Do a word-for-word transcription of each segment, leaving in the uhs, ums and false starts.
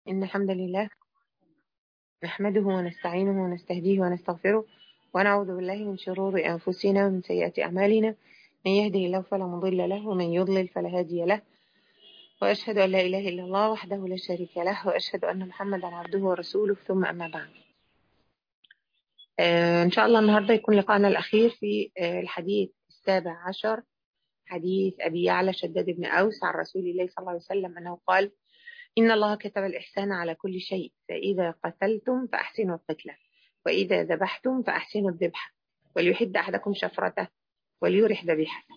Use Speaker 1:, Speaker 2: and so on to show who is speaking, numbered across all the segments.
Speaker 1: إن الحمد لله نحمده ونستعينه ونستهديه ونستغفره ونعوذ بالله من شرور أنفسنا ومن سيئات أعمالنا. من يهده الله فلا مضل له ومن يضلل فلا هادي له، وأشهد أن لا إله إلا الله وحده لا شريك له، وأشهد أن محمدا عبده ورسوله، ثم أما بعد. آه إن شاء الله النهاردة يكون لقاءنا الأخير في آه الحديث السابع عشر، حديث أبي يعلى شداد بن أوس عن رسول الله صلى الله عليه وسلم أنه قال: إن الله كتب الإحسان على كل شيء، فإذا قتلتم فأحسنوا القتلة، وإذا ذبحتم فأحسنوا الذبح، وليحد أحدكم شفرته وليرح ذبيحته.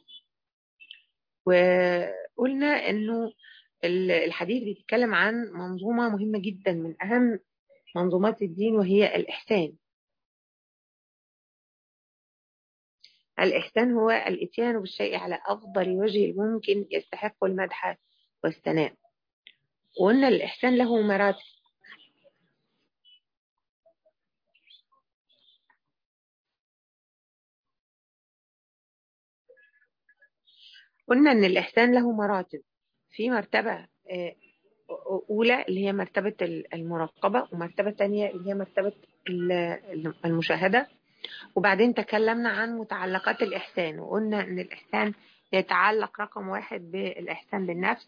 Speaker 1: وقلنا أنه الحديث بيتكلم عن منظومة مهمة جدا من أهم منظومات الدين، وهي الإحسان. الإحسان هو الإتيان بالشيء على أفضل وجه ممكن يستحق المدح والثناء. وقلنا الإحسان له مراتب. قلنا أن الإحسان له مراتب. في مرتبة أولى اللي هي مرتبة المراقبة، ومرتبة تانية اللي هي مرتبة المشاهدة. وبعدين تكلمنا عن متعلقات الإحسان، وقلنا أن الإحسان يتعلق رقم واحد بالإحسان بالنفس،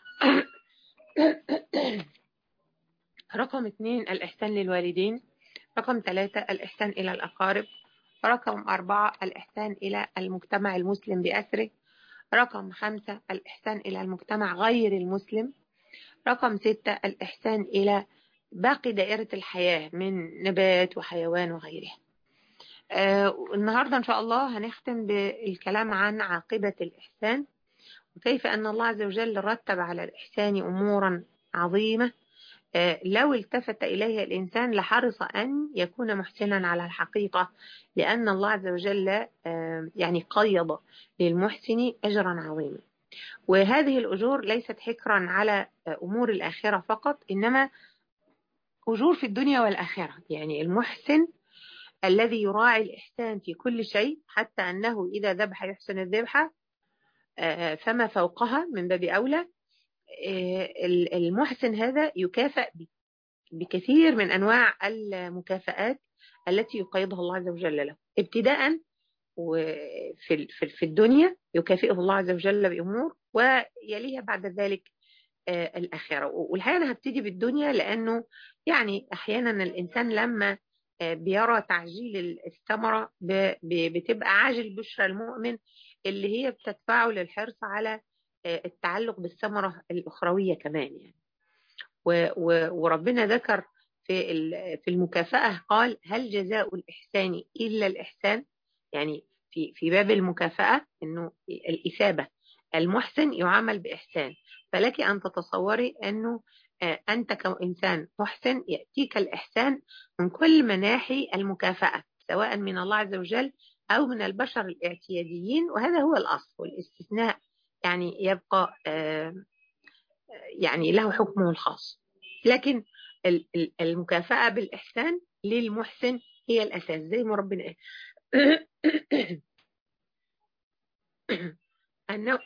Speaker 1: رقم اثنين الإحسان للوالدين، رقم ثلاثة الإحسان إلى الأقارب، رقم أربعة الإحسان إلى المجتمع المسلم بأسره، رقم خمسة الإحسان إلى المجتمع غير المسلم، رقم ستة الإحسان إلى باقي دائرة الحياة من نبات وحيوان وغيرها. آه النهاردة إن شاء الله هنختم بالكلام عن عاقبة الإحسان، وكيف أن الله عز وجل رتب على الإحسان أمورا عظيمة آه لو التفت إليها الإنسان لحرص أن يكون محسنا على الحقيقة، لأن الله عز وجل آه يعني قيض للمحسن أجرا عظيما. وهذه الأجور ليست حكرا على أمور الآخرة فقط، إنما أجور في الدنيا والآخرة. يعني المحسن الذي يراعي الإحسان في كل شيء، حتى أنه إذا ذبح يحسن الذبحة فما فوقها من باب أولى. المحسن هذا يكافئ بكثير من أنواع المكافآت التي يقيضها الله عز وجل له، ابتداء وفي في الدنيا يكافئه الله عز وجل بأمور، ويليها بعد ذلك الآخرة. والحقيقة أنا هبتدي بالدنيا، لأنه يعني أحيانا الإنسان لما بيرى تعجيل الثمرة بتبقى عاجل بشرى المؤمن اللي هي بتدفعه للحرص على التعلق بالثمرة الأخروية كمان. يعني وربنا ذكر في في المكافأة قال: هل جزاء الإحسان إلا الإحسان؟ يعني في في باب المكافأة إنه الإثابة، المحسن يعامل بإحسان. فلك أن تتصوري أنه أنت كإنسان محسن يأتيك الإحسان من كل مناحي المكافأة، سواء من الله عز وجل أو من البشر الاعتياديين، وهذا هو الأصل، والاستثناء يعني يبقى يعني له حكمه الخاص. لكن المكافأة بالإحسان للمحسن هي الأساس، زي ما ربنا قال أنه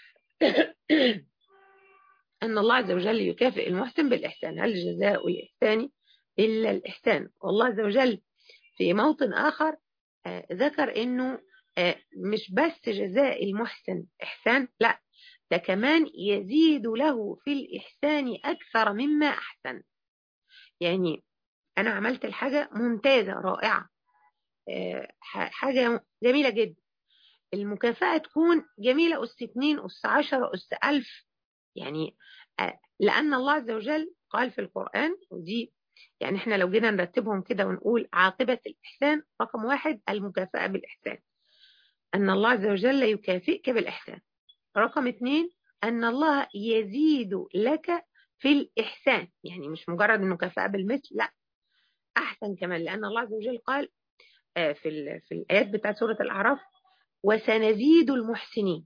Speaker 1: أن الله عز وجل يكافئ المحسن بالإحسان. هل جزاء الإحسان إلا الإحسان؟ والله عز وجل في موطن آخر آه ذكر أنه آه مش بس جزاء المحسن إحسان، لا، ده كمان يزيد له في الإحسان أكثر مما أحسن. يعني أنا عملت الحاجة ممتازة رائعة، آه حاجة جميلة جدا، المكافأة تكون جميلة أس اتنين أس عشرة أس ألف. يعني لأن الله عز وجل قال في القرآن، ودي يعني احنا لو جينا نرتبهم كده ونقول عاقبة الإحسان، رقم واحد المكافأة بالإحسان، أن الله عز وجل يكافئك بالإحسان. رقم اثنين أن الله يزيد لك في الإحسان، يعني مش مجرد المكافأة بالمثل، لا، أحسن كمان، لأن الله عز وجل قال في في الآيات بتاعت سورة الأعراف: وسنزيد المحسنين،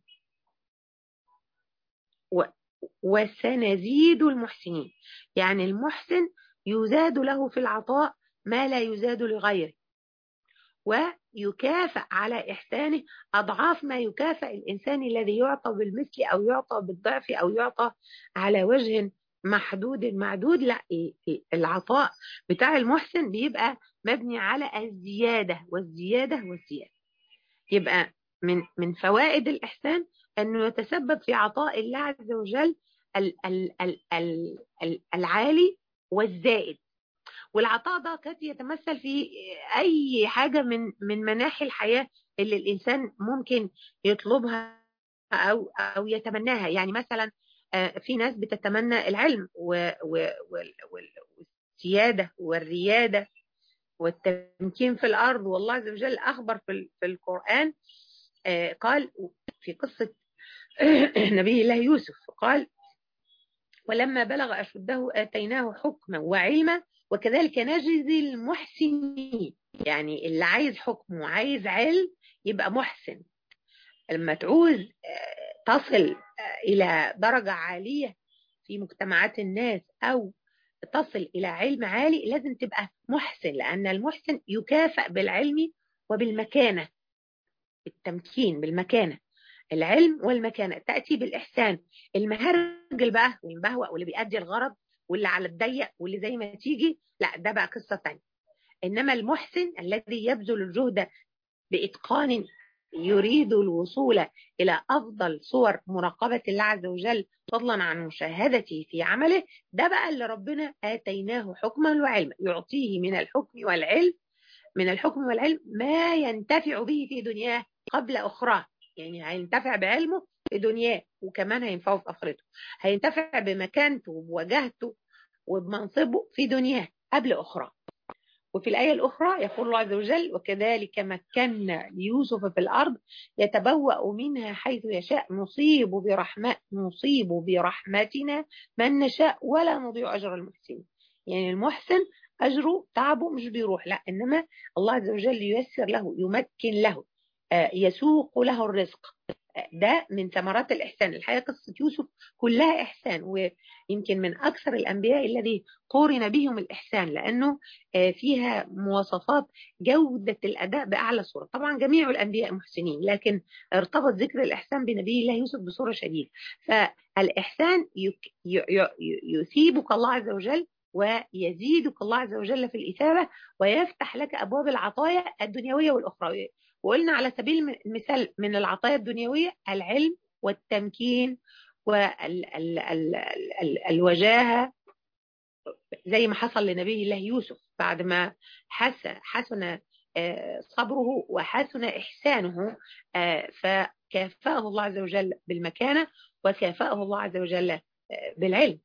Speaker 1: و وسنزيد المحسنين، يعني المحسن يزاد له في العطاء ما لا يزاد لغيره، ويكافئ على إحسانه أضعاف ما يكافئ الإنسان الذي يعطى بالمثل أو يعطى بالضعف أو يعطى على وجه محدود المعدود، لا، العطاء بتاع المحسن بيبقى مبني على الزيادة والزيادة والزيادة. يبقى من من فوائد الإحسان أنه يتسبب في عطاء الله عز وجل ال ال ال ال ال العالي والزائد. والعطاء ده قد يتمثل في أي حاجة من من مناحي الحياة اللي الإنسان ممكن يطلبها أو أو يتمناها. يعني مثلا في ناس بتتمنى العلم والسيادة والريادة والتمكين في الأرض. والله عز وجل أخبر في القرآن، قال في قصة نبي الله يوسف، قال ولما بلغ أشده آتيناه حكما وعلما وكذلك نجزي المحسنين. يعني اللي عايز حكم وعايز علم يبقى محسن. لما تعوز تصل إلى درجة عالية في مجتمعات الناس أو تصل إلى علم عالي لازم تبقى محسن، لأن المحسن يكافئ بالعلم وبالمكانة، التمكين بالمكانة. العلم والمكانة تأتي بالإحسان. المهرجل بقى والمبهوأ واللي بيأدي الغرض واللي على الضيق واللي زي ما تيجي، لا، ده بقى قصة تانية. إنما المحسن الذي يبذل الجهد بإتقان يريد الوصول إلى أفضل صور مراقبة الله عز وجل فضلا عن مشاهدته في عمله، ده بقى اللي ربنا آتيناه حكما وعلما، يعطيه من الحكم والعلم من الحكم والعلم ما ينتفع به في دنياه قبل أخراه. يعني هينتفع بعلمه في دنياه وكمان هينفعه في آخرته، هينتفع بمكانته وبوجهته وبمنصبه في دنياه قبل أخراه. وفي الآية الأخرى يقول الله عز وجل وكذلك مكنا ليوسف في الأرض يتبوأ منها حيث يشاء نصيب برحمة نصيب برحمتنا من نشاء ولا نضيع أجر المحسنين. يعني المحسن أجره تعبه مش بيروح، لا، إنما الله عز وجل ييسر له، يمكن له، يسوق له الرزق. ده من ثمرات الإحسان. الحقيقة قصة يوسف كلها إحسان، ويمكن من أكثر الأنبياء الذي قورن بهم الإحسان، لأنه فيها مواصفات جودة الأداء بأعلى صورة. طبعا جميع الأنبياء محسنين، لكن ارتبط ذكر الإحسان بنبي الله يوسف بصورة شديدة. فالإحسان يثيبك الله عز وجل ويزيدك الله عز وجل في الإثابة ويفتح لك أبواب العطايا الدنيوية والأخروية. وقلنا على سبيل المثال من العطايا الدنيوية العلم والتمكين والوجاهة، زي ما حصل لنبي الله يوسف بعد ما حسن, حسن صبره وحسن إحسانه، فكافأه الله عز وجل بالمكانة وكافأه الله عز وجل بالعلم.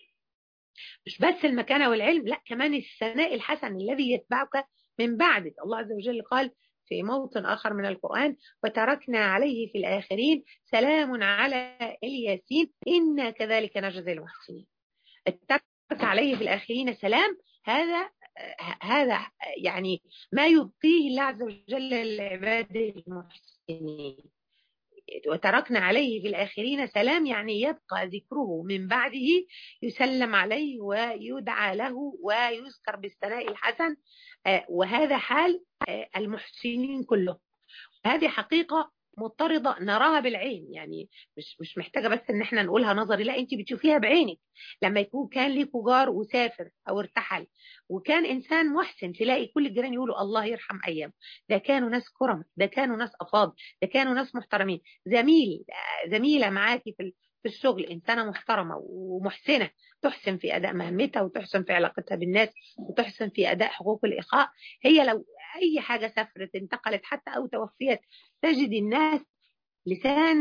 Speaker 1: مش بس المكانة والعلم، لا، كمان الثناء الحسن الذي يتبعك من بعدك. الله عز وجل قال في موطن آخر من القرآن وتركنا عليه في الآخرين سلام على الياسين إنا كذلك نجزي المحسنين. الترك عليه في الآخرين سلام، هذا هذا يعني ما يبقيه الله عز وجل لعباده المحسنين. وتركنا عليه في الآخرين سلام يعني يبقى ذكره من بعده، يسلم عليه ويدعى له ويذكر بالثناء الحسن، وهذا حال المحسنين كلهم. هذه حقيقة مضطردة نراها بالعين، يعني مش مش محتاجة بس ان احنا نقولها نظري، لا، انت بتشوفيها بعينك. لما يكون كان ليكوا جار وسافر او ارتحل وكان انسان محسن، تلاقي كل الجيران يقولوا الله يرحم ايام، ده كانوا ناس كرم، ده كانوا ناس افاضل، ده كانوا ناس محترمين. زميل زميلة معاكي في في الشغل انسانة محترمة ومحسنة، تحسن في اداء مهمتها وتحسن في علاقتها بالناس وتحسن في اداء حقوق الاخاء. هي لو اي حاجة سافرت انتقلت حتى او توفيت، تجد الناس لسان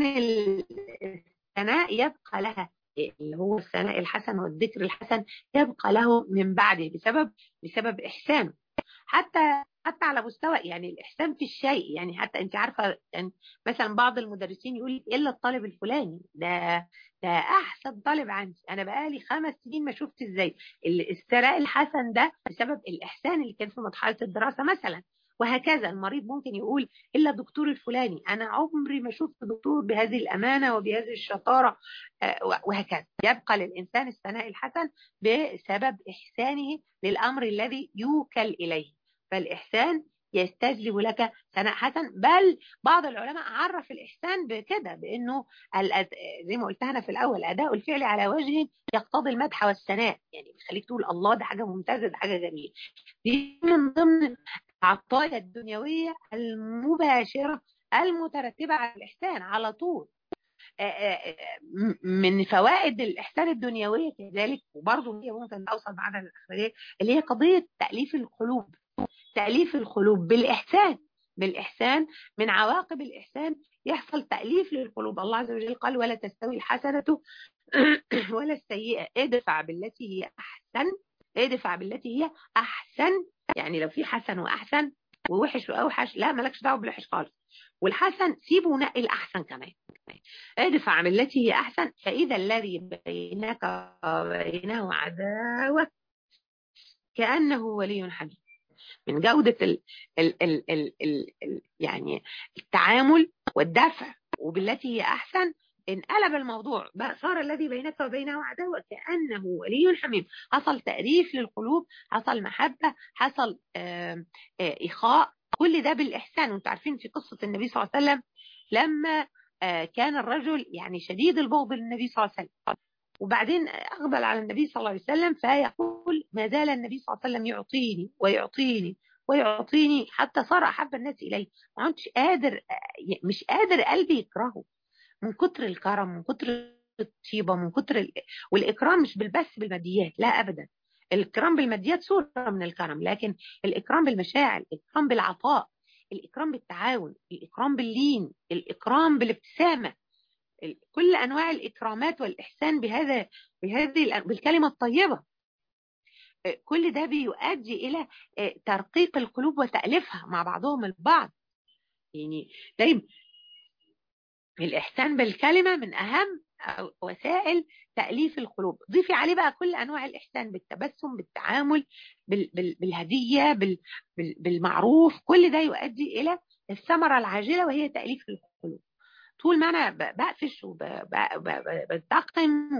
Speaker 1: الثناء يبقى لها، اللي هو الثناء الحسن والذكر الحسن يبقى له من بعده بسبب بسبب إحسانه. حتى حتى على مستوى يعني الإحسان في الشيء، يعني حتى أنت عارفة يعني مثلا بعض المدرسين يقول إلا الطالب الفلاني ده ده أحسن طالب عندي، أنا بقالي خمس سنين ما شفت إزاي. الثناء الحسن ده بسبب الإحسان اللي كان في مرحلة الدراسة مثلا. وهكذا المريض ممكن يقول إلا الدكتور الفلاني، أنا عمري ما شفت دكتور بهذه الأمانة وبهذه الشطارة، وهكذا. يبقى للإنسان الثناء الحسن بسبب إحسانه للأمر الذي يوكل إليه. فالإحسان يستجلب لك ثناء حسن. بل بعض العلماء عرف الإحسان بكده، بأنه الأد... زي ما قلت أنا في الأول، أداء الفعل على وجه يقتضي المدح والثناء، يعني بيخليك تقول الله ده حاجة ممتازة، ده حاجة جميلة. دي من ضمن العطايا الدنيوية المباشرة المترتبة على الإحسان على طول. من فوائد الإحسان الدنيوية كذلك، وبرضه هي ممكن توصل بعد الآخرية، اللي هي قضية تأليف القلوب. تأليف القلوب بالإحسان. بالإحسان من عواقب الإحسان يحصل تأليف للقلوب. الله عز وجل قال ولا تستوي الحسنة ولا السيئة، ادفع بالتي هي أحسن. ادفع بالتي هي أحسن، يعني لو في حسن وأحسن ووحش وأوحش، لا مالكش دعوة بالوحش خالص، والحسن سيبه ونقي الأحسن كمان. ادفع بالتي هي أحسن فإذا الذي بينك وبينه عداوة كأنه ولي حميم. من جودة ال ال ال ال ال ال يعني التعامل والدفع وبالتي هي أحسن، انقلب الموضوع بقى، صار الذي بينك وبينه عداوة كأنه ولي حميم. حصل تأليف للقلوب، حصل محبة، حصل آه آه إخاء، كل ده بالإحسان. وانتم عارفين في قصة النبي صلى الله عليه وسلم لما آه كان الرجل يعني شديد البغض للنبي صلى الله عليه وسلم، وبعدين أقبل على النبي صلى الله عليه وسلم فيقول ما زال النبي صلى الله عليه وسلم يعطيني ويعطيني ويعطيني حتى صار أحب الناس إليه. ما كنتش قادر، مش قادر قلبي يكرهه من كتر الكرم، من كتر الطيبة، من كتر ال... والإكرام مش بالبس بالماديات، لا أبدا. الإكرام بالماديات صورة من الكرم، لكن الإكرام بالمشاعر، الإكرام بالعطاء، الإكرام بالتعاون، الإكرام باللين، الإكرام بالابتسامة، كل أنواع الإكرامات والإحسان بهذا بهذه بالكلمة الطيبة. كل ده بيؤدي إلى ترقيق القلوب وتأليفها مع بعضهم البعض. يعني دايما الإحسان بالكلمة من أهم وسائل تأليف القلوب. ضيفي عليه بقى كل أنواع الإحسان، بالتبسم، بالتعامل، بال بال بالهدية، بال بال بالمعروف، كل ده يؤدي إلى الثمرة العاجلة وهي تأليف القلوب. طول ما انا بقفش وبنتقم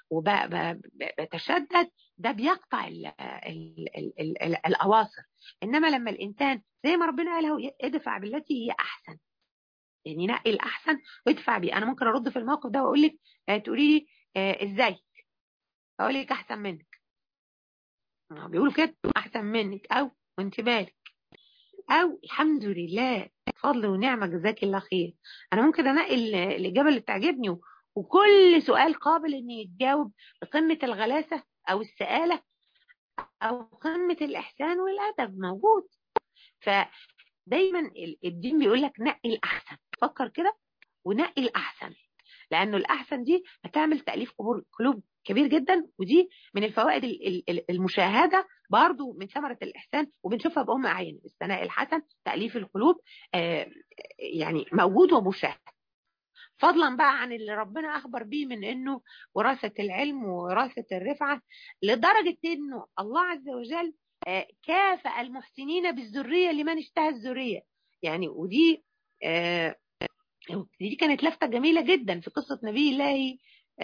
Speaker 1: وبتشدد، ده بيقطع ال ال ال ال ال الاواصر. انما لما الانسان زي ما ربنا قال هو ادفع بالتي هي احسن، يعني نقي الاحسن وادفع بيه. انا ممكن ارد في الموقف ده واقول لك آه تقولي لي آه ازاي، اقول لك احسن منك، بيقولوا كده احسن منك، او وانت بالك، او الحمد لله فضل ونعمة جزاك الله خير. انا ممكن انقي الاجابه اللي تعجبني، وكل سؤال قابل ان يتجاوب بقمه الغلاسه او السآله او قمه الاحسان والادب موجود. فدايما الدين بيقول لك نقي الاحسن، فكر كده ونقي الاحسن، لانه الاحسن دي هتعمل تأليف قلوب كبير جدا. ودي من الفوائد المشاهدة برضو من ثمرة الإحسان، وبنشوفها بأم أعين. الثناء الحسن، تأليف القلوب، آه يعني موجود ومشاهد، فضلا بقى عن اللي ربنا أخبر به من أنه وراثة العلم ووراثة الرفعة، لدرجة أنه الله عز وجل آه كافأ المحسنين بالذرية لمن اشتهى الذرية. يعني ودي آه دي كانت لفتة جميلة جدا في قصة نبي الله،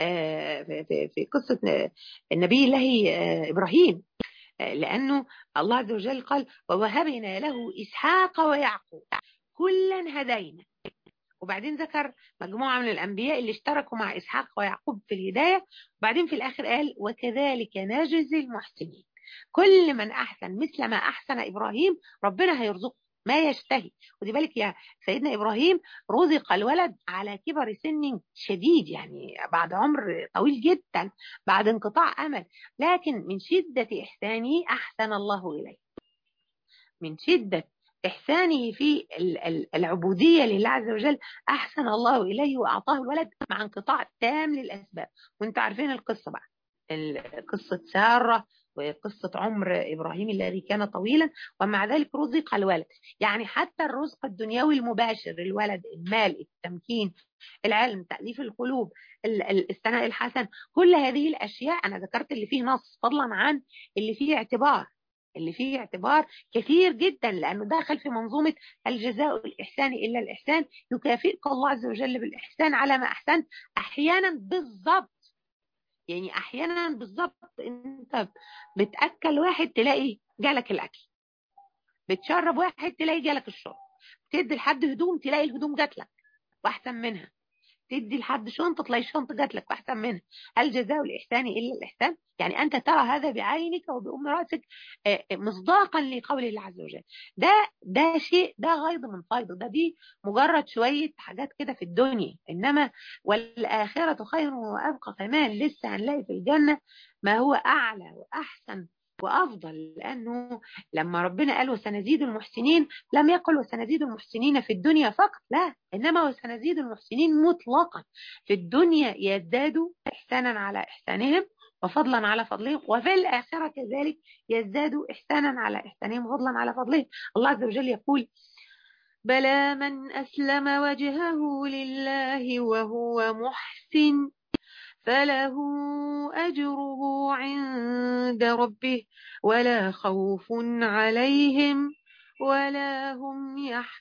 Speaker 1: في في قصة النبي الله إبراهيم، لأنه الله عز وجل قال ووهبنا له إسحاق ويعقوب كلا هدينا. وبعدين ذكر مجموعة من الأنبياء اللي اشتركوا مع إسحاق ويعقوب في الهداية، وبعدين في الآخر قال وكذلك نجزي المحسنين. كل من أحسن مثل ما أحسن إبراهيم ربنا هيرزقه ما يشتهي. ودي بالك يا سيدنا إبراهيم رزق الولد على كبر سن شديد، يعني بعد عمر طويل جدا، بعد انقطاع أمل، لكن من شدة إحسانه أحسن الله إليه، من شدة إحسانه في العبودية لله عز وجل أحسن الله إليه وأعطاه الولد مع انقطاع تام للأسباب. وانتم عارفين القصة بقى، قصة سارة وقصة عمر إبراهيم الذي كان طويلا، ومع ذلك رزق الولد. يعني حتى الرزق الدنيوي المباشر، الولد، المال، التمكين، العلم، تأليف القلوب، الثناء الحسن، كل هذه الأشياء أنا ذكرت اللي فيه نص فضلا عن اللي فيه اعتبار، اللي فيه اعتبار كثير جدا، لأنه داخل في منظومة الجزاء الإحسان إلا الإحسان، يكافئك الله عز وجل بالإحسان على ما أحسنت. أحيانا بالضبط، يعني أحيانا بالضبط أنت بتأكل واحد تلاقي جالك الأكل، بتشرب واحد تلاقي جالك الشرب، تدي لحد هدوم تلاقي الهدوم جات لك واحسن منها، تدي لحد شنطه تلاقي شنطه جات لك واحسن منها. هل جزاء الاحسان الا الاحسان؟ يعني انت ترى هذا بعينك وبأم راسك مصداقا لقول الله عز وجل. ده ده شيء، ده غيض من فيض، ده دي مجرد شويه حاجات كده في الدنيا، انما والاخره خير وابقى، كمان لسه هنلاقي في الجنه ما هو اعلى واحسن وافضل. لانه لما ربنا قال وسنزيد المحسنين لم يقل وسنزيد المحسنين في الدنيا فقط، لا، انما وسنزيد المحسنين مطلقا. في الدنيا يزدادوا احسانا على احسانهم وفضلا على فضلهم، وفي الاخره كذلك يزدادوا احسانا على احسانهم وفضلا على فضلهم. الله عز وجل يقول بلى من اسلم وجهه لله وهو محسن فله أجره عند ربه ولا خوف عليهم ولا هم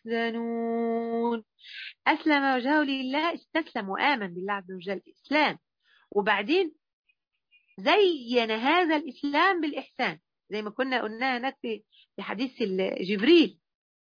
Speaker 1: يحزنون. أسلم وجهه لله، استسلم وآمن بالله عز وجل، إسلام، وبعدين زين هذا الإسلام بالإحسان زي ما كنا قلنا هناك في حديث جبريل،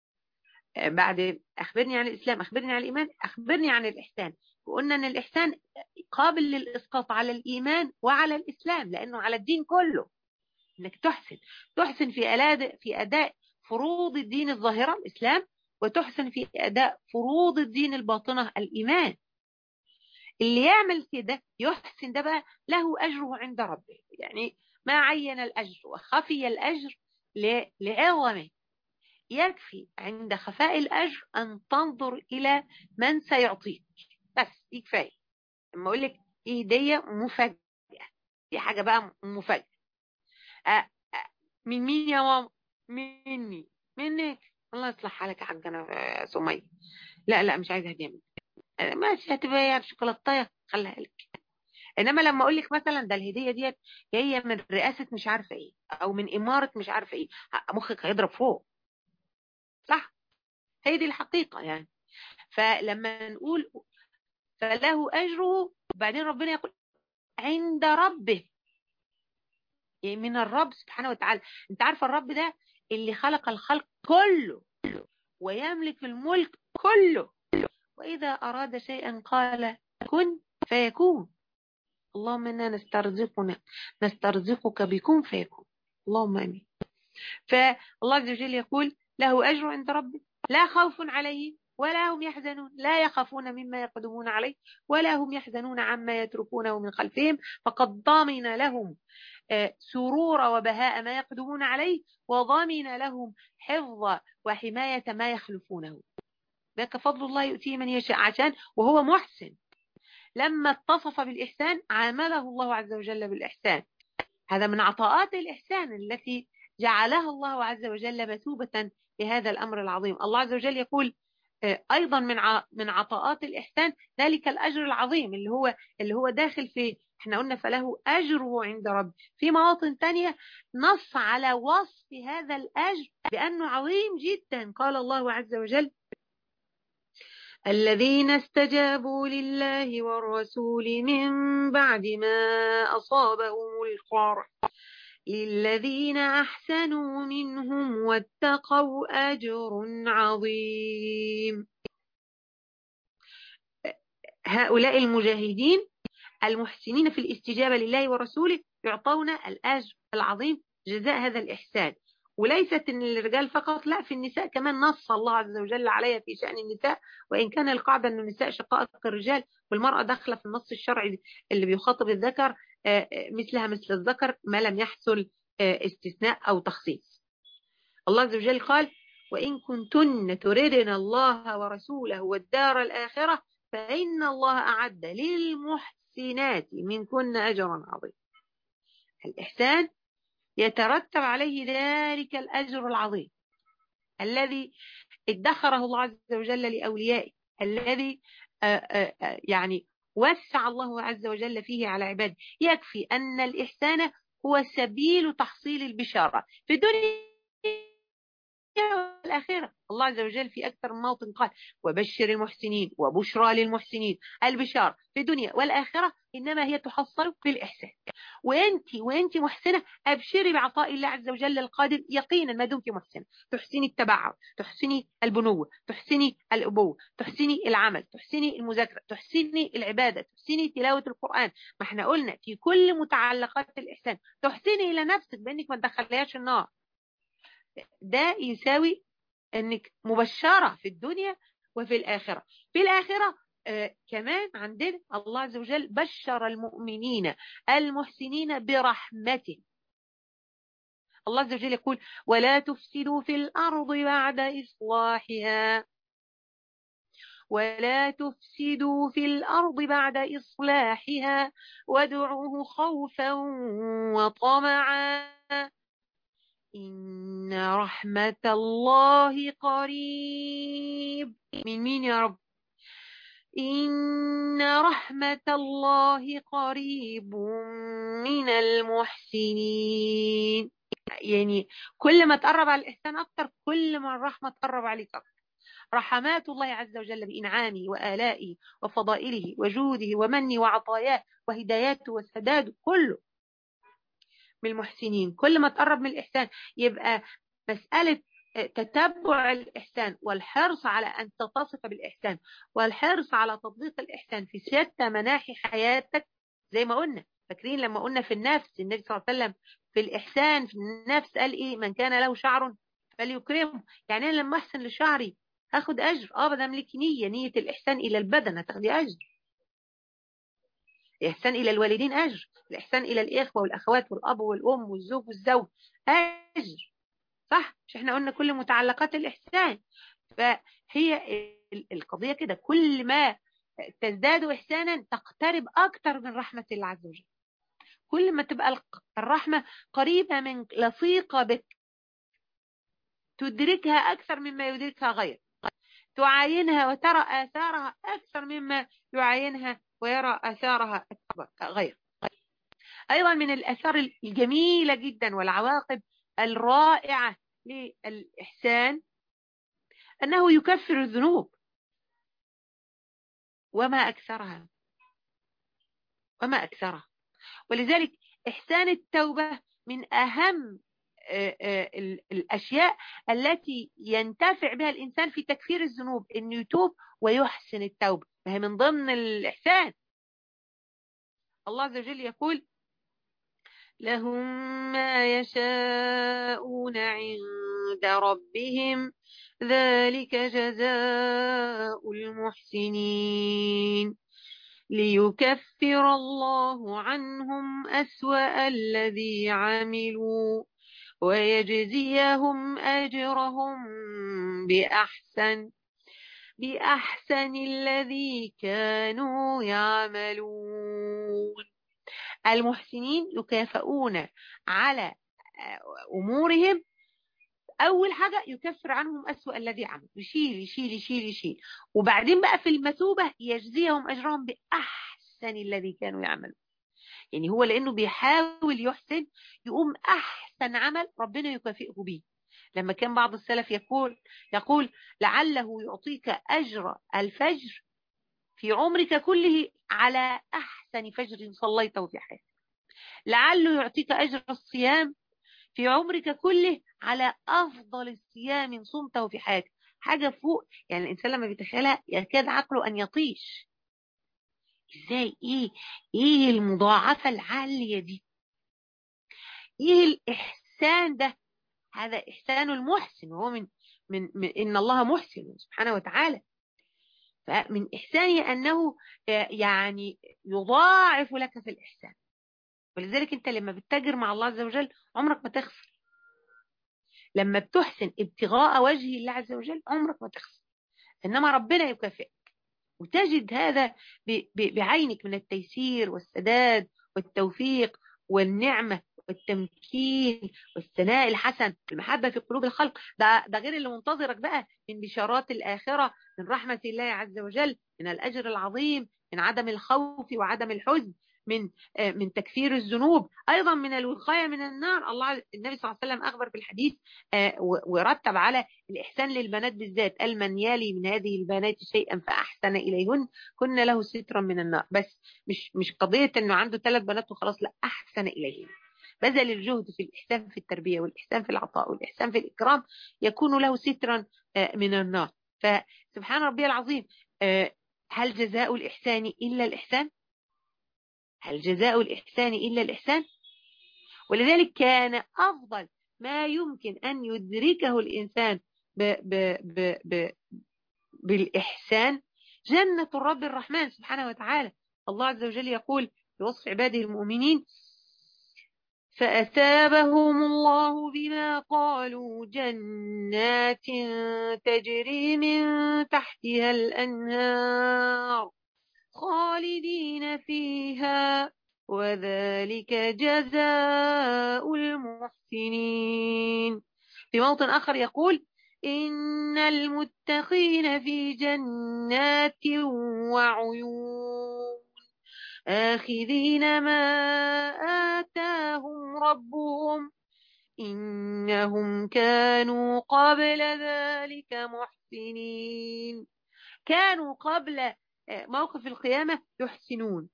Speaker 1: بعد أخبرني عن الإسلام أخبرني عن الإيمان أخبرني عن الإحسان، وقلنا أن الإحسان قابل للإسقاط على الإيمان وعلى الإسلام، لأنه على الدين كله، أنك تحسن تحسن في أداء في أداء فروض الدين الظاهرة الإسلام، وتحسن في أداء فروض الدين الباطنة الإيمان. اللي يعمل كده يحسن ده بقى له أجره عند ربه، يعني ما عين الأجر وخفي الأجر لعظمه، يكفي عند خفاء الأجر أن تنظر إلى من سيعطيك، بس دي كفاية. لما أقول لك إيه هدية مفاجأة، دي حاجة بقى مفاجأة. أه أه من مين يا ماما؟ مني منك، الله يصلح حالك يا حاجة أنا سمية، لا لا مش عايزة هدية منك، ماشي هتبقى يعني شوكولاتاية خليها لك. انما لما اقول لك مثلا ده الهديه ديت جايه من رئاسه مش عارفه ايه او من اماره مش عارفه ايه، مخك هيضرب فوق، صح؟ هي دي الحقيقه يعني. فلما نقول فله أجره، بعدين ربنا يقول عند ربه، يعني من الرب سبحانه وتعالى. انت عارفه الرب ده اللي خلق الخلق كله ويملك الملك كله، وإذا أراد شيئا قال كن فيكون. اللهم إنا نسترزقنا نسترزقك بكون فيكون، اللهم آمين. فالله عز وجل يقول له أجر عند ربه لا خوف عليه ولا هم يحزنون، لا يخافون مما يقدمون عليه ولا هم يحزنون عما يتركونه من خلفهم، فقد ضمن لهم سرور وبهاء ما يقدمون عليه، وضمن لهم حفظ وحماية ما يخلفونه. ذاك فضل الله يؤتيه من يشاء، عشان وهو محسن لما اتصف بالإحسان عامله الله عز وجل بالإحسان. هذا من عطاءات الإحسان التي جعلها الله عز وجل مثوبة لهذا الأمر العظيم. الله عز وجل يقول أيضا من من عطاءات الإحسان ذلك الأجر العظيم اللي هو اللي هو داخل في، احنا قلنا فله أجره عند رب، في مواطن تانية نص على وصف هذا الأجر بأنه عظيم جدا. قال الله عز وجل الذين استجابوا لله والرسول من بعد ما أصابهم القرح للذين أحسنوا منهم واتقوا أجر عظيم. هؤلاء المجاهدين المحسنين في الاستجابة لله ورسوله يعطون الأجر العظيم جزاء هذا الإحسان. وليست ان الرجال فقط، لا، في النساء كمان نص الله عز وجل عليها في شأن النساء، وإن كان القاعدة أن النساء شقائق الرجال والمرأة داخلة في النص الشرعي اللي بيخاطب الذكر مثلها مثل الذكر ما لم يحصل استثناء أو تخصيص. الله عز وجل قال وإن كنتن تردن الله ورسوله والدار الآخرة فإن الله أعد للمحسنات منكن أجرا عظيما. الإحسان يترتب عليه ذلك الأجر العظيم الذي ادخره الله عز وجل لأوليائه، الذي آآ آآ يعني وسع الله عز وجل فيه على عباده. يكفي أن الإحسان هو سبيل تحصيل البشارة في الدنيا والآخرة. الله عز وجل في أكثر من موطن قال وبشر المحسنين وبشرى للمحسنين. البشار في الدنيا والآخرة إنما هي تحصل في الإحسان. وأنت وأنت محسنة أبشري بعطاء الله عز وجل القادم يقينا ما دمت محسنة. تحسني التبعر، تحسني البنوة، تحسني الأبوة، تحسني العمل، تحسني المذاكرة، تحسني العبادة، تحسني تلاوة القرآن. ما احنا قلنا في كل متعلقات الإحسان تحسني إلى نفسك بأنك ما تدخليهاش النار. ده يساوي انك مبشرة في الدنيا وفي الآخرة. في الآخرة آه كمان عندنا الله عز وجل بشر المؤمنين المحسنين برحمته. الله عز وجل يقول ولا تفسدوا في الأرض بعد إصلاحها ولا تفسدوا في الأرض بعد إصلاحها وادعوه خوفا وطمعا إن رحمة الله قريب من مين يا رب؟ إن رحمة الله قريب من المحسنين. يعني كل ما تقرب على الإحسان أكتر كل ما الرحمة تقرب عليك أكتر. رحمات الله عز وجل بإنعامه وآلائه وفضائله وجوده ومنه وعطاياه وهداياته وسداده كله من المحسنين. كل ما تقرب من الإحسان يبقى مسألة تتبع الإحسان والحرص على أن تتصف بالإحسان والحرص على تطبيق الإحسان في شتى مناحي حياتك. زي ما قلنا فاكرين لما قلنا في النفس النبي صلى الله عليه وسلم في الإحسان في النفس قال إيه؟ من كان له شعر فليكرمه. يعني أنا لما أحسن لشعري هاخد أجر. اه بدل لك نية نية الإحسان إلى البدن هتاخدي أجر. الإحسان إلى الوالدين أجر، الإحسان إلى الإخوة والأخوات والأب والأم والزوج والزوج أجر. صح؟ مش احنا قلنا كل متعلقات الإحسان. فهي القضية كده كل ما تزداد إحسانا تقترب أكتر من رحمة الله عز وجل. كل ما تبقى الرحمة قريبة من لصيقة بك تدركها أكثر مما يدركها غير، تعاينها وترى آثارها أكثر مما يعاينها ويرى آثارها غير. أيضا من الآثار الجميلة جدا والعواقب الرائعة للإحسان أنه يكفر الذنوب وما أكثرها وما أكثرها. ولذلك إحسان التوبة من أهم الأشياء التي ينتفع بها الإنسان في تكفير الذنوب إنه يتوب ويحسن التوبة. فهي من ضمن الإحسان. الله عز وجل يقول لهم ما يشاءون عند ربهم ذلك جزاء المحسنين ليكفر الله عنهم أسوأ الذي عملوا ويجزيهم أجرهم بأحسن بأحسن الذي كانوا يعملون. المحسنين يكافئون على أمورهم. أول حاجة يكفر عنهم أسوأ الذي عمل، يشيل يشيل يشيل يشيل. وبعدين بقى في المثوبة يجزيهم أجرهم بأحسن الذي كانوا يعملون. يعني هو لأنه بيحاول يحسن يقوم أحسن عمل ربنا يكافئه به. لما كان بعض السلف يقول يقول لعله يعطيك أجر الفجر في عمرك كله على أحسن فجر صليته في حياتك. لعله يعطيك أجر الصيام في عمرك كله على أفضل الصيام صمته في حياتك. حاجة فوق يعني الإنسان لما بيتخيلها يكاد عقله أن يطيش. إزاي؟ إيه إيه المضاعفة العالية دي؟ إيه الإحسان ده؟ هذا إحسان المحسن وهو من من, من إن الله محسن سبحانه وتعالى. فمن إحسانه أنه يعني يضاعف لك في الإحسان. ولذلك أنت لما بتتاجر مع الله عز وجل عمرك ما تخسر. لما بتحسن ابتغاء وجه الله عز وجل عمرك ما تخسر، إنما ربنا يكافئك وتجد هذا بعينك من التيسير والسداد والتوفيق والنعمة والتمكين والثناء الحسن والمحبة في قلوب الخلق. ده, ده غير اللي منتظرك بقى من بشارات الآخرة، من رحمة الله عز وجل، من الأجر العظيم، من عدم الخوف وعدم الحزن، من من تكفير الذنوب، أيضا من الوقاية من النار. الله النبي صلى الله عليه وسلم أخبر في الحديث ورتب على الإحسان للبنات بالذات، قال من يلي من هذه البنات شيئا فأحسن إليهن كن له سترا من النار. بس مش مش قضية إنه عنده ثلاث بنات وخلاص، لا، أحسن إليهن، بذل الجهد في الإحسان في التربية والإحسان في العطاء والإحسان في الإكرام يكون له سترا من النار. فسبحان ربي العظيم. هل جزاء الإحسان إلا الإحسان؟ هل جزاء الإحسان إلا الإحسان؟ ولذلك كان أفضل ما يمكن أن يدركه الإنسان ب ب ب ب بالإحسان جنة الرب الرحمن سبحانه وتعالى. الله عز وجل يقول في وصف عباده المؤمنين: فأثابهم الله بما قالوا جنات تجري من تحتها الأنهار خالدين فيها وذلك جزاء المحسنين. في موطن آخر يقول: إن المتقين في جنات وعيون آخذين ما آتاهم ربهم إنهم كانوا قبل ذلك محسنين. كانوا قبل موقف القيامة يحسنون،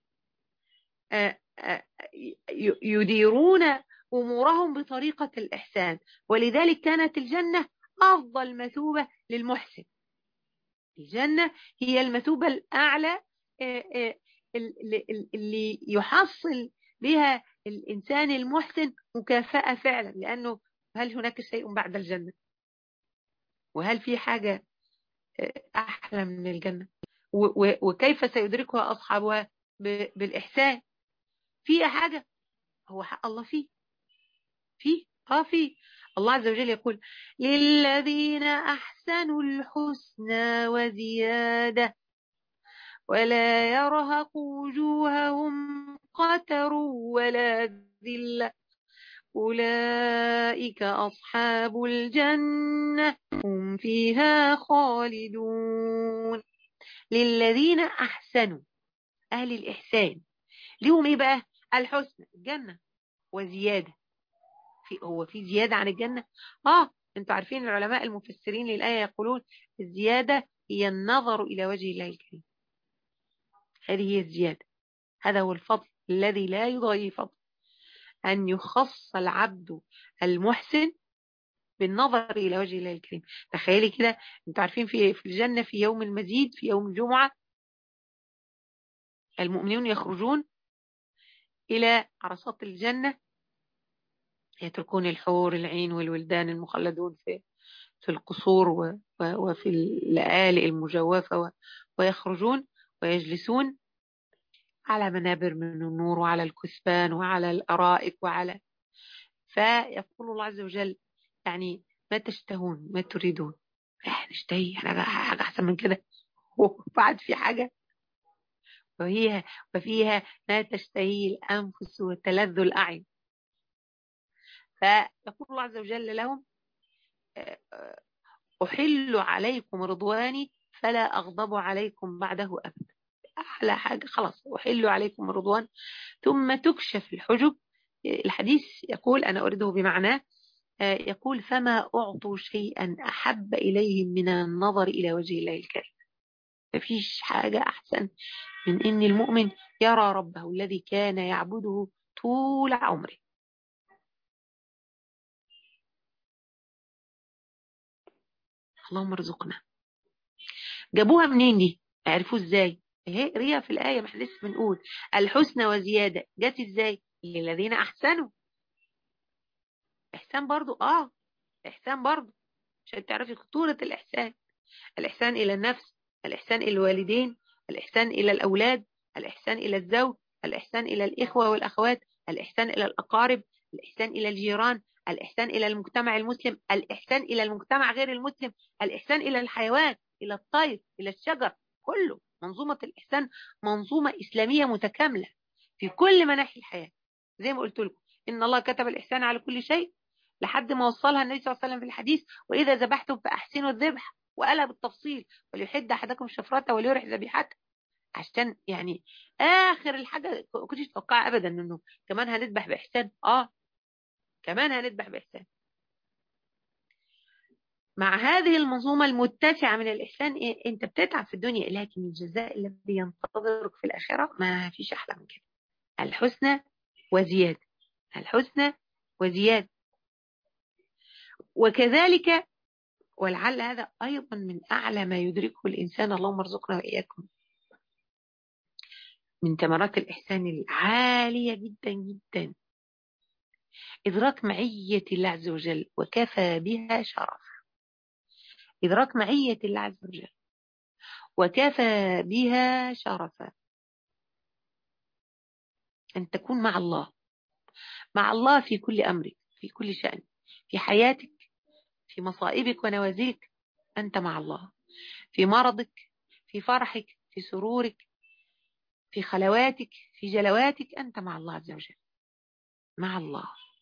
Speaker 1: يديرون أمورهم بطريقة الإحسان، ولذلك كانت الجنة أفضل مثوبة للمحسن. الجنة هي المثوبة الأعلى اللي يحصل بها الإنسان المحسن مكافأة فعلا، لأنه هل هناك شيء بعد الجنة؟ وهل في حاجة أحلى من الجنة؟ وكيف سيدركها أصحابها؟ بالإحسان. في حاجة هو حق الله فيه فيه اه فيه الله عز وجل يقول: للذين أحسنوا الحسنى وزيادة ولا يرهق وجوههم قتر ولا ذلة أولئك أصحاب الجنة هم فيها خالدون. للذين أحسنوا، أهل الإحسان ليهم إيه بقى؟ الحسنى، الجنة، وزيادة. في هو في زيادة عن الجنة؟ آه أنتوا عارفين العلماء المفسرين للآية يقولون الزيادة هي النظر إلى وجه الله الكريم. هذه هي الزيادة، هذا هو الفضل الذي لا يضاهي فضل، أن يخص العبد المحسن بالنظر إلى وجه الله الكريم. تخيلي كده، أنتوا عارفين في في الجنة في يوم المزيد، في يوم الجمعة، المؤمنون يخرجون إلى عرصات الجنة، يتركون الحور العين والولدان المخلدون في في القصور وفي اللآلئ المجوفة، ويخرجون ويجلسون على منابر من النور وعلى الكثبان وعلى الأرائك وعلى فيقول الله عز وجل: يعني ما تشتهون، ما تريدون؟ احنا نشتهي حاجة أحسن من كده؟ وبعد في حاجة؟ وهي وفيها ما تشتهي الأنفس وتلذ الأعين. فيقول الله عز وجل لهم: أحل عليكم رضواني فلا أغضب عليكم بعده أبدا. أحلى حاجة خلاص، أحل عليكم رضوان. ثم تكشف الحجب. الحديث يقول، أنا أريده بمعناه، يقول: فما أعطوا شيئا أحب إليهم من النظر إلى وجه الله الكريم. مفيش حاجة أحسن من أن المؤمن يرى ربه الذي كان يعبده طول عمره. اللهم ارزقنا. جابوها منين دي؟ عرفوا ازاي؟ اهي ريا في الآية، ما احنا لسه بنقول الحسنى وزيادة جت ازاي؟ للذين أحسنوا. إحسان برضو، آه إحسان برضو، عشان تعرفي خطورة الإحسان. الإحسان إلى النفس، الإحسان إلى الوالدين، الإحسان إلى الأولاد، الإحسان إلى الزوج، الإحسان إلى الإخوة والأخوات، الإحسان إلى الأقارب، الإحسان إلى الجيران، الإحسان إلى المجتمع المسلم، الإحسان إلى المجتمع غير المسلم، الإحسان إلى الحيوان، إلى الطير، إلى الشجر، كله. منظومة الإحسان منظومة إسلامية متكاملة في كل مناحي الحياة. زي ما قلت لكم، إن الله كتب الإحسان على كل شيء، لحد ما وصلها النبي صلى الله عليه وسلم في الحديث: وإذا ذبحتم فأحسنوا الذبح، وقالها بالتفصيل: وليحد أحدكم شفرته وليرح ذبيحته. عشان يعني آخر الحاجة كنتش تتوقع أبدا إنه كمان هنذبح بإحسان. آه كمان هنذبح بإحسان. مع هذه المنظومة المتسعة من الإحسان، إيه؟ أنت بتتعب في الدنيا، لكن الجزاء الذي ينتظرك في الآخرة ما فيش أحلى من كده. الحسنى وزيادة، الحسنى وزيادة. وكذلك، ولعل هذا أيضا من أعلى ما يدركه الإنسان، اللهم ارزقنا وإياكم، من ثمرات الإحسان العالية جدا جدا، إدراك معية الله عز وجل، وكفى بها شرف. إدراك معية الله عز وجل وكفى بها شرفا. أن تكون مع الله، مع الله في كل أمرك، في كل شأن، في حياتك، في مصائبك ونوازلك أنت مع الله، في مرضك، في فرحك، في سرورك، في خلواتك، في جلواتك، أنت مع الله عز وجل، مع الله.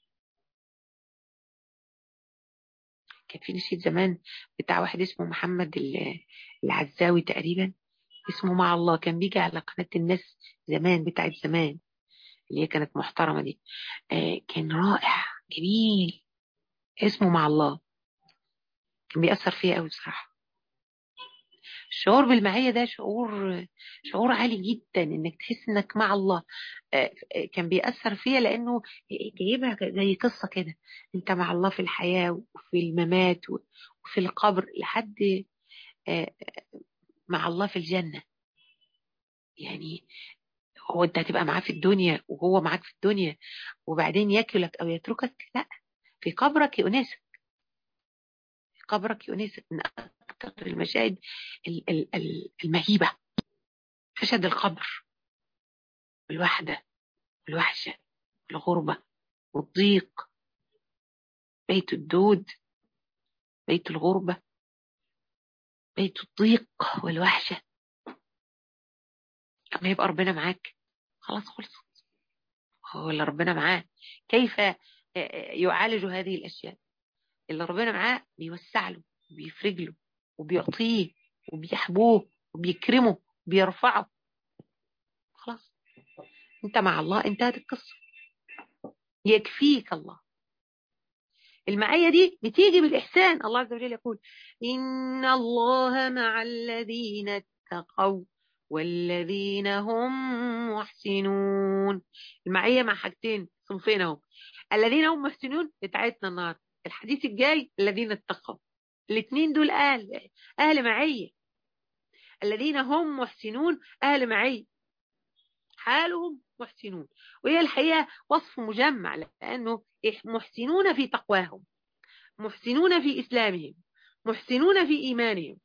Speaker 1: كان في نشيد زمان بتاع واحد اسمه محمد العزاوي تقريبا، اسمه مع الله، كان بيجي على قناة الناس زمان، بتاعت زمان اللي هي كانت محترمة دي. آه كان رائع جميل، اسمه مع الله، كان بيأثر فيا قوي بصراحة. الشعور بالمعية ده شعور شعور عالي جدا، انك تحس انك مع الله. آه كان بيأثر فيا لانه جايبها زي قصة كده، انت مع الله في الحياة وفي الممات وفي القبر، لحد آه مع الله في الجنة. يعني هو انت هتبقى معاه في الدنيا وهو معاك في الدنيا، وبعدين ياكلك او يتركك؟ لا، في قبرك يؤنسك، في قبرك يؤنسك. من اكثر المشاهد المهيبة مشهد القبر، الوحدة، الوحشة، الغربة، والضيق، بيت الدود، بيت الغربة، بيت الضيق والوحشة. لما يبقى ربنا معاك خلاص خلصت، هو اللي ربنا معاه كيف يعالج هذه الأشياء؟ اللي ربنا معاه بيوسع له وبيفرج له وبيعطيه وبيحبوه وبيكرمه وبيرفعه. خلاص انت مع الله، انتهت القصة، يكفيك الله. المعية دي بتيجي بالإحسان. الله عز وجل يقول إن الله مع الذين اتقوا والذين هم محسنون. المعية مع حاجتين، صنفين اهو. الذين هم محسنون بتاعتنا النهارده، الحديث الجاي الذين اتقوا. الاثنين دول أهل أهل معية. الذين هم محسنون أهل معية، حالهم محسنون. وهي الحقيقة وصف مجمع، لأنه محسنون في تقواهم، محسنون في إسلامهم، محسنون في إيمانهم.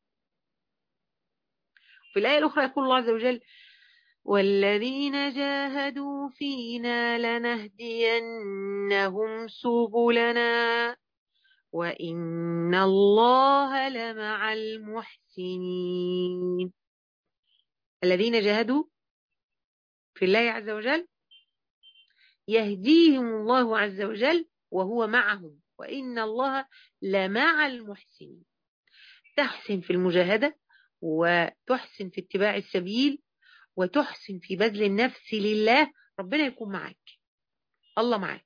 Speaker 1: في الآية الأخرى يقول الله عز وجل والذين جاهدوا فينا لنهدينهم سبلنا وإن الله لمع المحسنين. الذين جاهدوا في الله عز وجل يهديهم الله عز وجل وهو معهم، وإن الله لمع المحسنين. تحسن في المجاهدة، وتحسن في اتباع السبيل، وتحسن في بذل النفس لله، ربنا يكون معك، الله معك.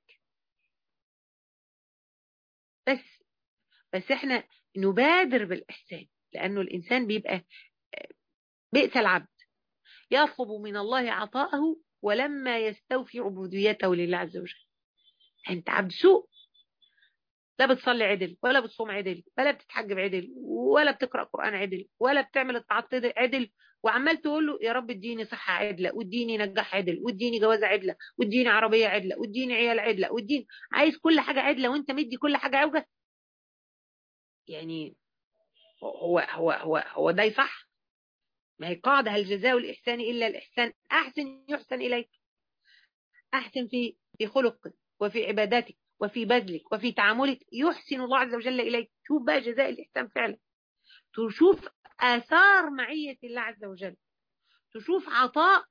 Speaker 1: بس بس احنا نبادر بالإحسان، لأنه الإنسان بيبقى بئس العبد يطلب من الله عطاءه ولما يستوفي عبوديته لله عز وجل. انت عبد سوء، لا بتصلي عدل، ولا بتصوم عدل، ولا بتتحجب عدل، ولا بتقرأ قرآن عدل، ولا بتعمل الطاعات عدل، وعمال تقول له يا رب اديني صحة عدلة، واديني نجاح عدل، واديني جوازة عدلة، واديني عربية عدلة، واديني عيال عدلة، واديني، عايز كل حاجة عدلة وانت مدي كل حاجة عوجة. يعني هو هو هو هو ده صح؟ ما هي قاعدة هل جزاء الإحسان إلا الإحسان، أحسن يحسن إليك. أحسن في في خلقك وفي عباداتك وفي بذلك وفي تعاملك، يحسن الله عز وجل إليك. شوف بقى جزاء الإحسان فعلا، تشوف آثار معية الله عز وجل، تشوف عطاء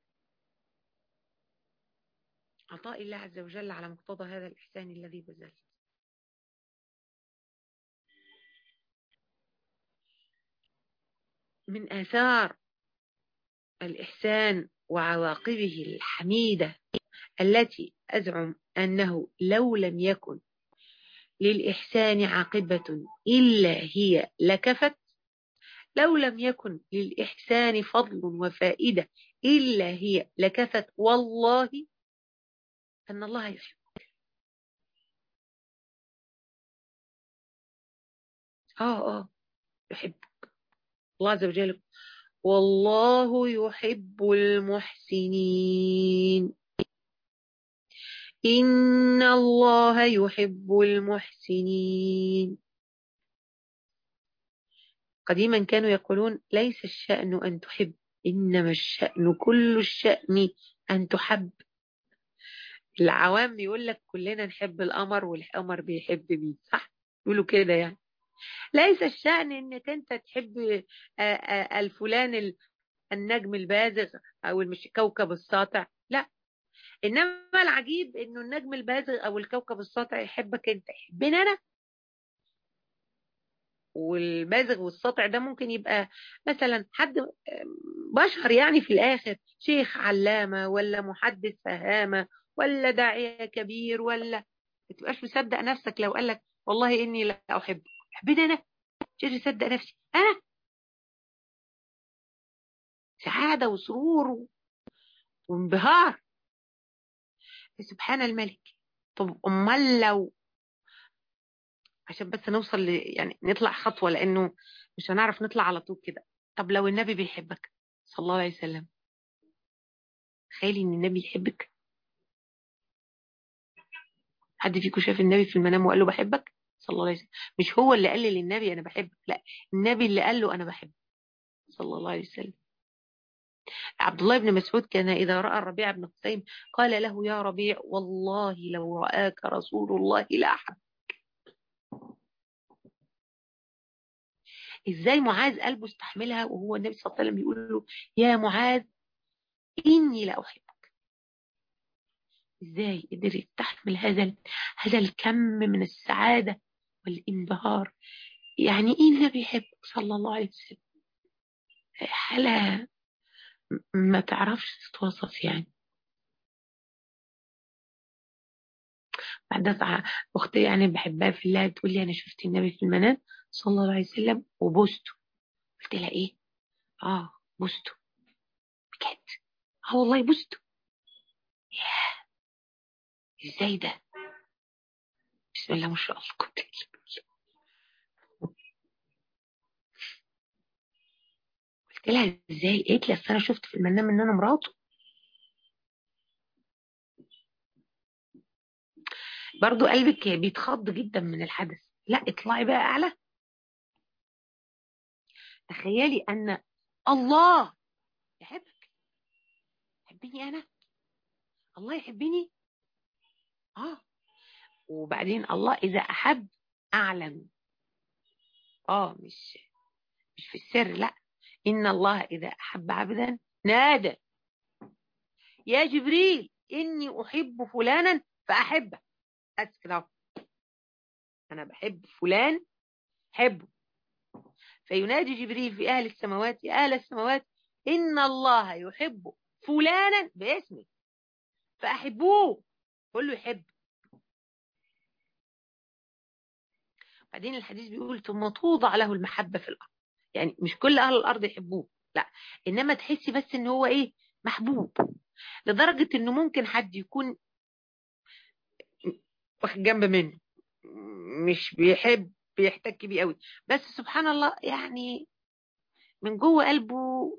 Speaker 1: عطاء الله عز وجل على مقتضى هذا الإحسان الذي بذلت. من آثار الإحسان وعواقبه الحميدة التي أزعم أنه لو لم يكن للإحسان عاقبة إلا هي لكفت، لو لم يكن للإحسان فضل وفائدة إلا هي لكفت، والله أن الله يحب. آه آه يحب الله عز وجل، والله يحب المحسنين، إن الله يحب المحسنين. قديما كانوا يقولون ليس الشأن أن تحب، إنما الشأن كل الشأن أن تحب. العوام يقول لك كلنا نحب القمر والقمر بيحب مين، صح؟ يقولوا كده يعني. ليس الشأن انك انت تحب الفلان النجم البازغ او المش كوكب الساطع، لا. انما العجيب انه النجم البازغ او الكوكب الساطع يحبك انت، يحبني انا. والبازغ والساطع ده ممكن يبقى مثلا حد بشر يعني، في الاخر شيخ علامة ولا محدث فهامة ولا داعية كبير، ولا ما تبقاش مصدق نفسك لو قال لك والله اني لا احبك. احبني انا؟ مش اصدق نفسي انا؟ سعادة وسرور وانبهار. سبحان الملك. طب امال لو، عشان بس نوصل ل... يعني نطلع خطوة، لانه مش هنعرف نطلع على طول كده. طب لو النبي بيحبك صلى الله عليه وسلم، تخيلي ان النبي يحبك. حد فيكم شاف النبي في المنام وقال له بحبك صلى الله عليه وسلم؟ مش هو اللي قال للنبي انا بحبك، لا، النبي اللي قال له انا بحبك صلى الله عليه وسلم. عبد الله بن مسعود كان إذا رأى الربيع بن خثيم قال له يا ربيع والله لو رآك رسول الله لأحب. إزاي معاذ قلبه استحملها وهو النبي صلى الله عليه وسلم بيقول له يا معاذ إني لا أحبك؟ إزاي قدر يستحمل هذا هذا الكم من السعادة والانبهار؟ يعني إيه النبي يحبك صلى الله عليه وسلم؟ حالة ما تعرفش تتوصف يعني. بعدها أختي يعني بحبها في الله تقول لي أنا شفت النبي في المنام صلى الله عليه وسلم وبوسته. قلت لها إيه؟ آه بوسته بجد. آه والله بوسته. ياه، إزاي ده؟ بسم الله ما شاء الله كنت. قلت لها إزاي؟ قالت لي أصل أنا شفت في المنام إن أنا مراته. برضو قلبك بيتخض جدا من الحدث. لا اطلعي بقى أعلى. تخيلي أن الله يحبك. يحبني أنا؟ الله يحبني؟ آه. وبعدين الله إذا أحب أعلن. آه مش مش في السر، لا. إن الله إذا أحب عبدا نادى يا جبريل إني أحب فلانا فأحبه. بس كده، أنا بحب فلان حبه. فينادي جبريل في أهل السماوات يا أهل السماوات إن الله يحب فلانا باسمه فأحبوه. قل له يحب. بعدين الحديث بيقول ثم توضع له المحبة في الأرض. يعني مش كل أهل الأرض يحبوه، لا، إنما تحسي بس إن هو إيه، محبوب. لدرجة إنه ممكن حد يكون واخد جنب منه، مش بيحب بيحتك بيه قوي، بس سبحان الله يعني من جوه قلبه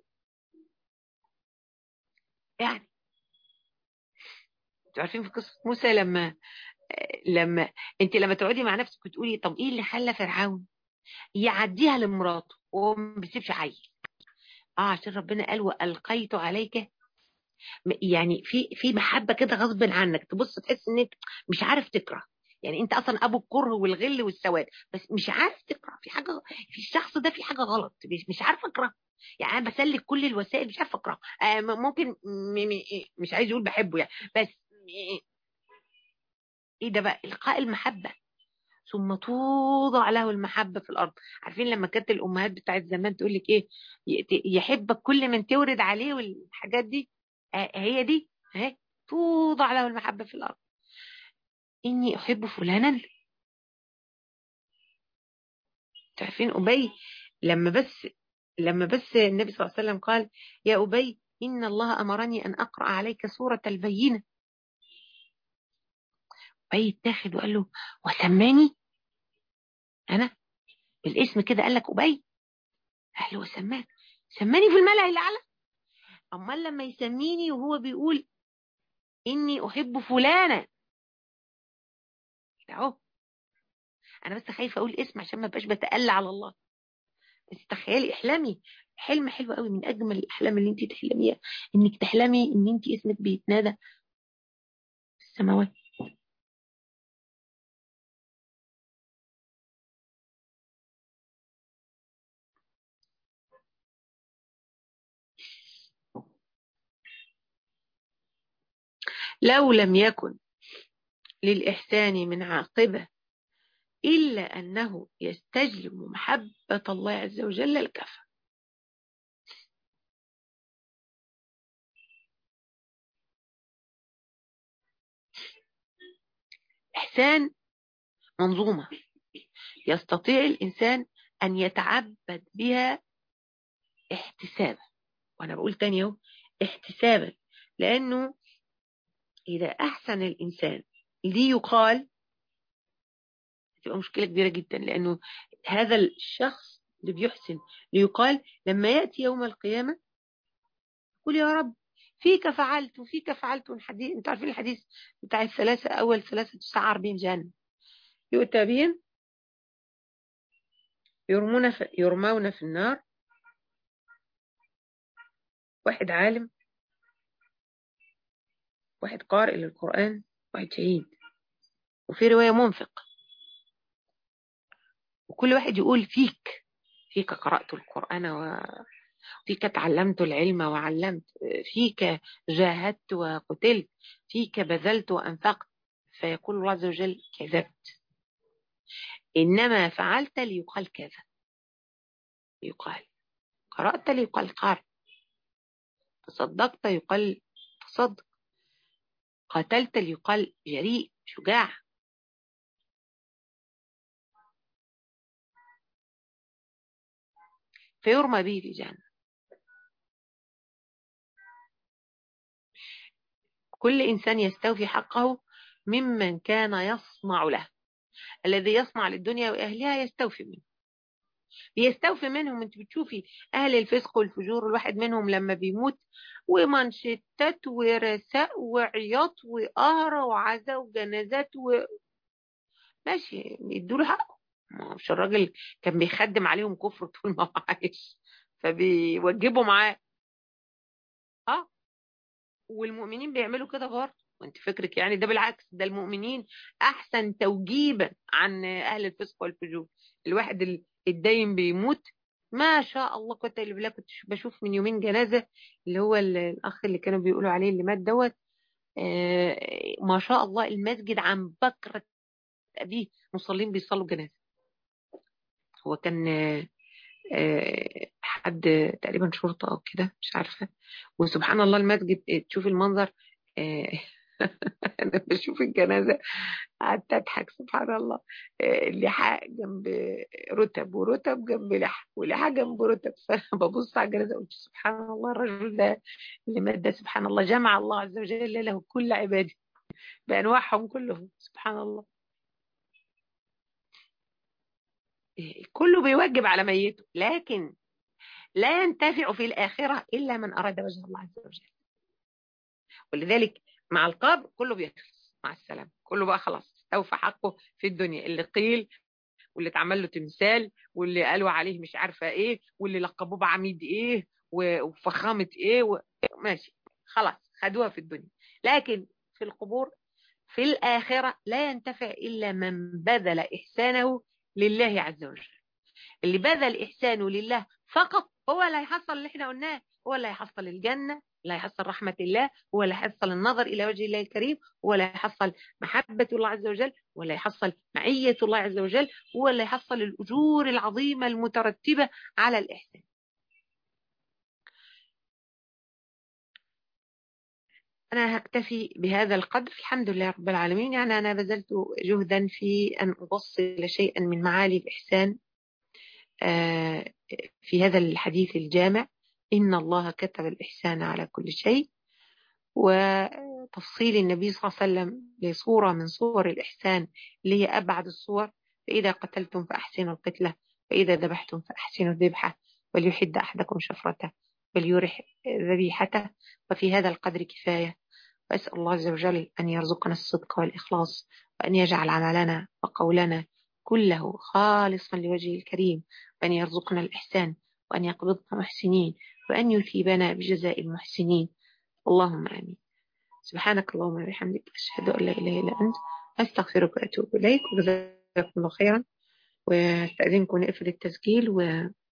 Speaker 1: يعني. انتوا عارفين في قصة موسى لما لما انت لما تقعدي مع نفسك وتقولي طب ايه اللي خلى فرعون يعديها لمراته وما بيسيبش عيل؟ اه عشان ربنا قال والقيت عليك، يعني في في محبه كده غصب عنك، تبص تحس انك مش عارف تكره. يعني انت اصلا ابو الكره والغل والسواد، بس مش عارف تكره في حاجه في الشخص ده، في حاجه غلط، مش مش عارف اكره. يعني انا بسلك كل الوسائل مش عارف اكره. آه ممكن م م مش عايز اقول بحبه يعني، بس ايه ده بقى القاء المحبه. ثم توضع له المحبة في الأرض. عارفين لما كانت الأمهات بتاعت زمان تقول لك إيه؟ يحبك كل من تورد عليه والحاجات دي. هي دي اهي، توضع له المحبة في الأرض. إني أحب فلانا. تعرفين أبي لما بس لما بس النبي صلى الله عليه وسلم قال يا أبي إن الله أمرني أن أقرأ عليك سورة البينة، أبي اتاخد وقال له وسماني أنا بالاسم كده، قال لك أبي، قال له وسماك، سماني في الملأ الأعلى. أمال لما يسميني وهو بيقول إني أحب فلانا أهو. أنا بس خايفة أقول اسم عشان ما بقاش بتألى على الله. بس تخيلي، احلمي حلم حلو قوي، من أجمل الأحلام اللي أنت تحلميها إنك تحلمي إن أنت اسمك بيتنادى في السماوات. لو لم يكن للإحسان من عاقبة إلا أنه يستجلب محبة الله عز وجل الكفى. إحسان منظومة يستطيع الإنسان أن يتعبد بها احتسابا. وأنا بقول تاني اهو احتسابا، لأنه إذا أحسن الإنسان ليقال تبقى مشكلة كبيرة جدا، لأنه هذا الشخص اللي بيحسن ليقال لما يأتي يوم القيامة يقول يا رب فيك فعلت وفيك فعلت. الحديث انتوا عارفين الحديث بتاع الثلاثة، أول ثلاثة تسعر بهم جهنم، يؤتى بهم يرمون في يرمون في النار، واحد عالم، واحد قارئ للقرآن، واحد شهيد، وفي رواية منفق. وكل واحد يقول فيك فيك قرأت القرآن وفيك تعلمت العلم وعلمت، فيك جاهدت وقتلت، فيك بذلت وأنفقت. فيقول الله عز وجل كذبت، إنما فعلت ليقال كذا، يقال قرأت ليقال قارئ، تصدقت يقال تصدق، قاتلت ليقال جريء شجاع. فيرمى به في جهنم. كل إنسان يستوفي حقه ممن كان يصنع له. الذي يصنع للدنيا وأهلها يستوفي منه، يستوفي منهم. انت بتشوفي أهل الفسق والفجور، الواحد منهم لما بيموت ومنشتات ورثاء وعياط وقهرة وعزاء وجنازات و... ماشي يدوا له حقه. مش الراجل كان بيخدم عليهم كفر طول ما هو عايش، فبيوجبوا معاه. اه، والمؤمنين بيعملوا كده برضه. وانت فكرك يعني ده بالعكس، ده المؤمنين احسن توجيبا عن اهل الفسق والفجور. الواحد الدايم بيموت ما شاء الله قوه الا بالله. كنت بشوف من يومين جنازه اللي هو الاخ اللي كانوا بيقولوا عليه اللي مات دوت. آه ما شاء الله المسجد عن بكره ابيه مصلين بيصلوا جنازه. هو كان آه حد تقريبا شرطه او كده مش عارفه. وسبحان الله المسجد تشوف المنظر. آه انا بشوف الجنازه قعدت اضحك سبحان الله. اللحاء جنب رتب ورتب جنب لحى ولحى جنب رتب. فانا ببص على الجنازه قلت سبحان الله، الرجل ده اللي مات ده سبحان الله جمع الله عز وجل له كل عباده بانواعهم كلهم سبحان الله. كله بيوجب على ميته، لكن لا ينتفع في الاخره الا من اراد وجه الله عز وجل. ولذلك مع القبر كله بيخلص مع السلامه، كله بقى خلاص استوفى حقه في الدنيا. اللي قيل واللي اتعمل له تمثال واللي قالوا عليه مش عارفه ايه واللي لقبوه بعميد ايه وفخامه ايه و... ماشي خلاص خدوها في الدنيا. لكن في القبور في الآخرة لا ينتفع إلا من بذل إحسانه لله عز وجل. اللي بذل إحسانه لله فقط هو اللي هيحصل اللي احنا قلناه، هو اللي هيحصل الجنة، اللي هيحصل رحمة الله، هو اللي هيحصل النظر إلى وجه الله الكريم، هو اللي هيحصل محبة الله عز وجل، هو اللي هيحصل معية الله عز وجل، هو اللي هيحصل الأجور العظيمة المترتبة على الإحسان. أنا هكتفي بهذا القدر، الحمد لله رب العالمين. يعني أنا بذلت جهدا في أن أوصل شيئا من معالي الإحسان في هذا الحديث الجامع: إن الله كتب الإحسان على كل شيء، وتفصيل النبي صلى الله عليه وسلم لصورة من صور الإحسان اللي هي أبعد الصور: فإذا قتلتم فأحسنوا القتلة، فإذا ذبحتم فأحسنوا الذبحة، وليحد أحدكم شفرته وليرح ذبيحته. وفي هذا القدر كفاية. وأسأل الله عز وجل أن يرزقنا الصدق والإخلاص، وأن يجعل عملنا وقولنا كله خالصا لوجهه الكريم، وأن يرزقنا الإحسان، وأن يقبضنا محسنين، وأن يثيبنا بجزاء المحسنين. اللهم آمين. سبحانك اللهم وبحمدك، أشهد أن لا إله إلا أنت، أستغفرك وأتوب إليك، وجزاكم الله خيرا. واستأذنكم نقفل التسجيل و